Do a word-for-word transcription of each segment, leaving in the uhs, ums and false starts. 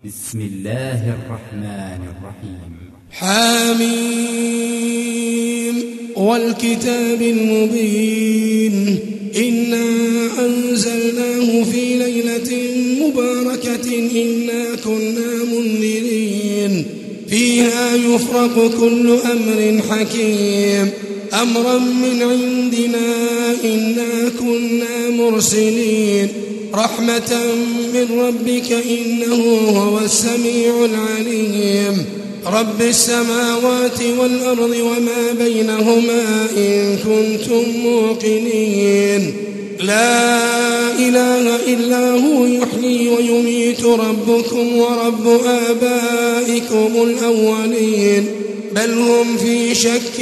بسم الله الرحمن الرحيم. حاميم والكتاب المبين إنا أنزلناه في ليلة مباركة إنا كنا منذرين فيها يفرق كل أمر حكيم أمرا من عندنا إنا كنا مرسلين رحمة من ربك إنه هو السميع العليم رب السماوات والأرض وما بينهما إن كنتم موقنين لا إله إلا هو يحيي ويميت ربكم ورب آبائكم الأولين بل هم في شك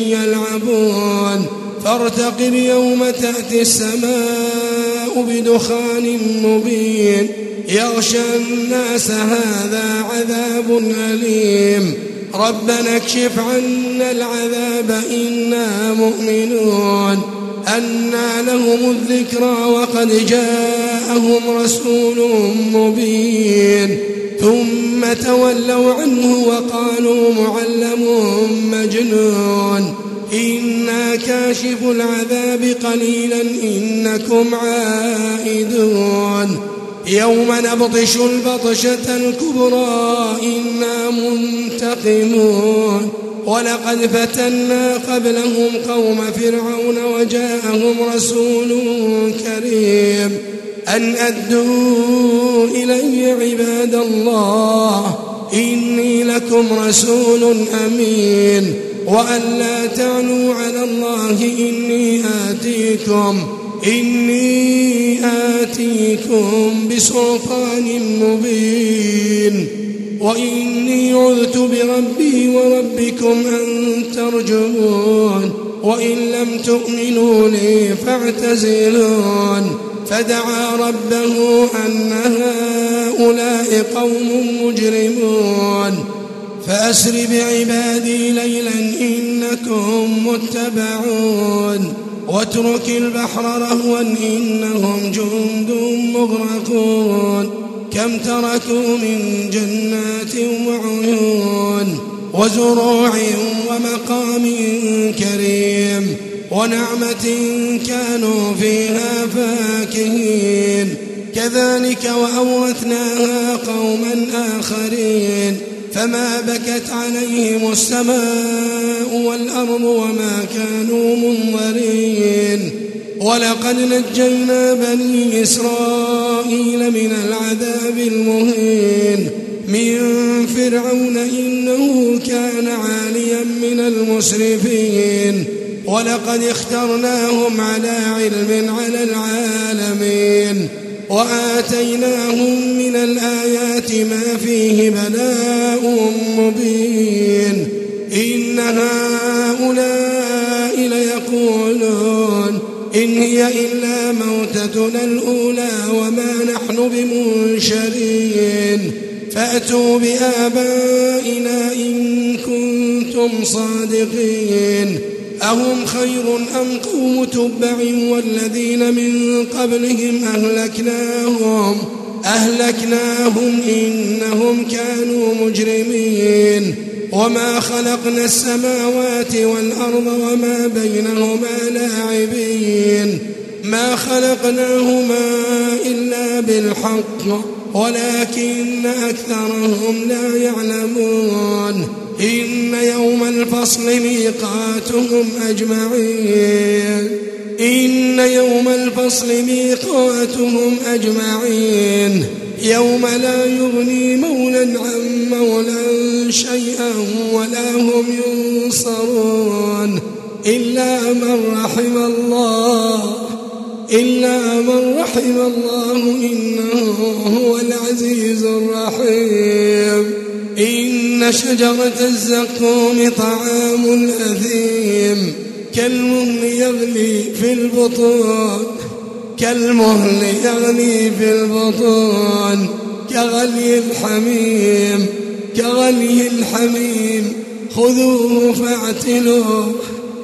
يلعبون فارتقب يوم تأتي السماء بدخان مبين يغشى الناس هذا عذاب أليم ربنا اكشف عنا العذاب إنا مؤمنون أنى لهم الذكرى وقد جاءهم رسول مبين ثم تولوا عنه وقالوا معلم مجنون إنا كاشف العذاب قليلا إنكم عائدون يوم نبطش البطشة الكبرى إنا منتقمون ولقد فتنا قبلهم قوم فرعون وجاءهم رسول كريم أن أدوا إلي عباد الله إني لكم رسول أمين وأن لا تعلوا على الله إني آتيكم إني آتيكم بسلطان مبين وإني عذت بربي وربكم أن ترجمون وإن لم تؤمنوا لي فاعتزلون فدعا ربه أن هؤلاء قوم مجرمون فأسر بعبادي ليلا إنكم متبعون واترك البحر رهوا إنهم جند مغرقون كم تركوا من جنات وعيون وزروع ومقام كريم ونعمة كانوا فيها فاكهين كذلك وأورثناها قوما آخرين فما بكت عليهم السماء والأرض وما كانوا منظرين ولقد نجينا بني إسرائيل من العذاب المهين من فرعون إنه كان عاليا من المسرفين ولقد اخترناهم على علم على العالمين وآتيناهم من الآيات ما فيه بلاء مبين إن هؤلاء ليقولون إن هي إلا موتتنا الأولى وما نحن بمنشرين فأتوا بآبائنا إن كنتم صادقين أهم خير أم قوم تبع والذين من قبلهم أهلكناهم أهلكناهم إنهم كانوا مجرمين وما خلقنا السماوات والأرض وما بينهما لاعبين ما خلقناهما إلا بالحق ولكن أكثرهم لا يعلمون إن يوم الفصل ميقاتهم أجمعين إن يوم الفصل ميقاتهم أجمعين يوم لا يغني مولا عن مولا شيئا ولا هم ينصرون إلا من رحم الله إلا من رحم الله إنه هو العزيز الرحيم إن شجرة الزقوم طعام الأثيم كالمهل يغلي في البطون كالمهل يغلي في البطون كغلي الحميم كغلي الحميم خذوه فاعتلوه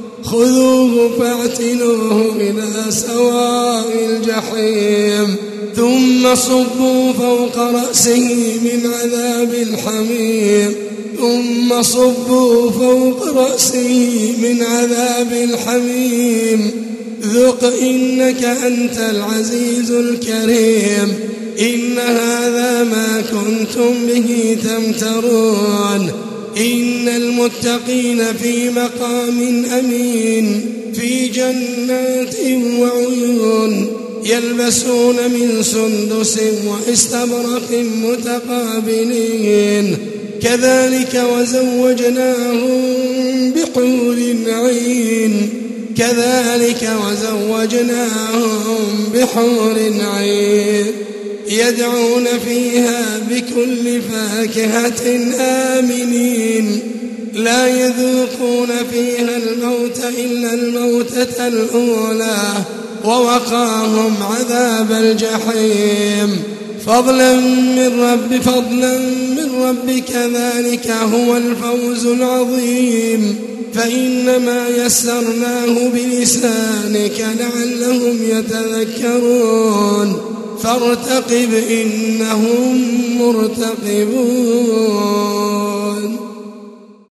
خذوه فاعتلوه إلى سواء الجحيم ثم صبوا فوق رأسه من عذاب الحميم ثم صبوا فوق رأسه من عذاب الحميم ذق إنك أنت العزيز الكريم إن هذا ما كنتم به تمترون إن المتقين في مقام أمين في جنات وعيون يلبسون من سندس واستبرق متقابلين كذلك وزوجناهم بحور عين كذلك وزوجناهم بحور عين يدعون فيها بكل فاكهة آمنين لا يذوقون فيها الموت إلا الموتة الأولى ووقاهم عذاب الجحيم فضلا من رب فضلا من ربك ذلك هو الفوز العظيم فإنما يسرناه بلسانك لعلهم يتذكرون فارتقب إنهم مرتقبون.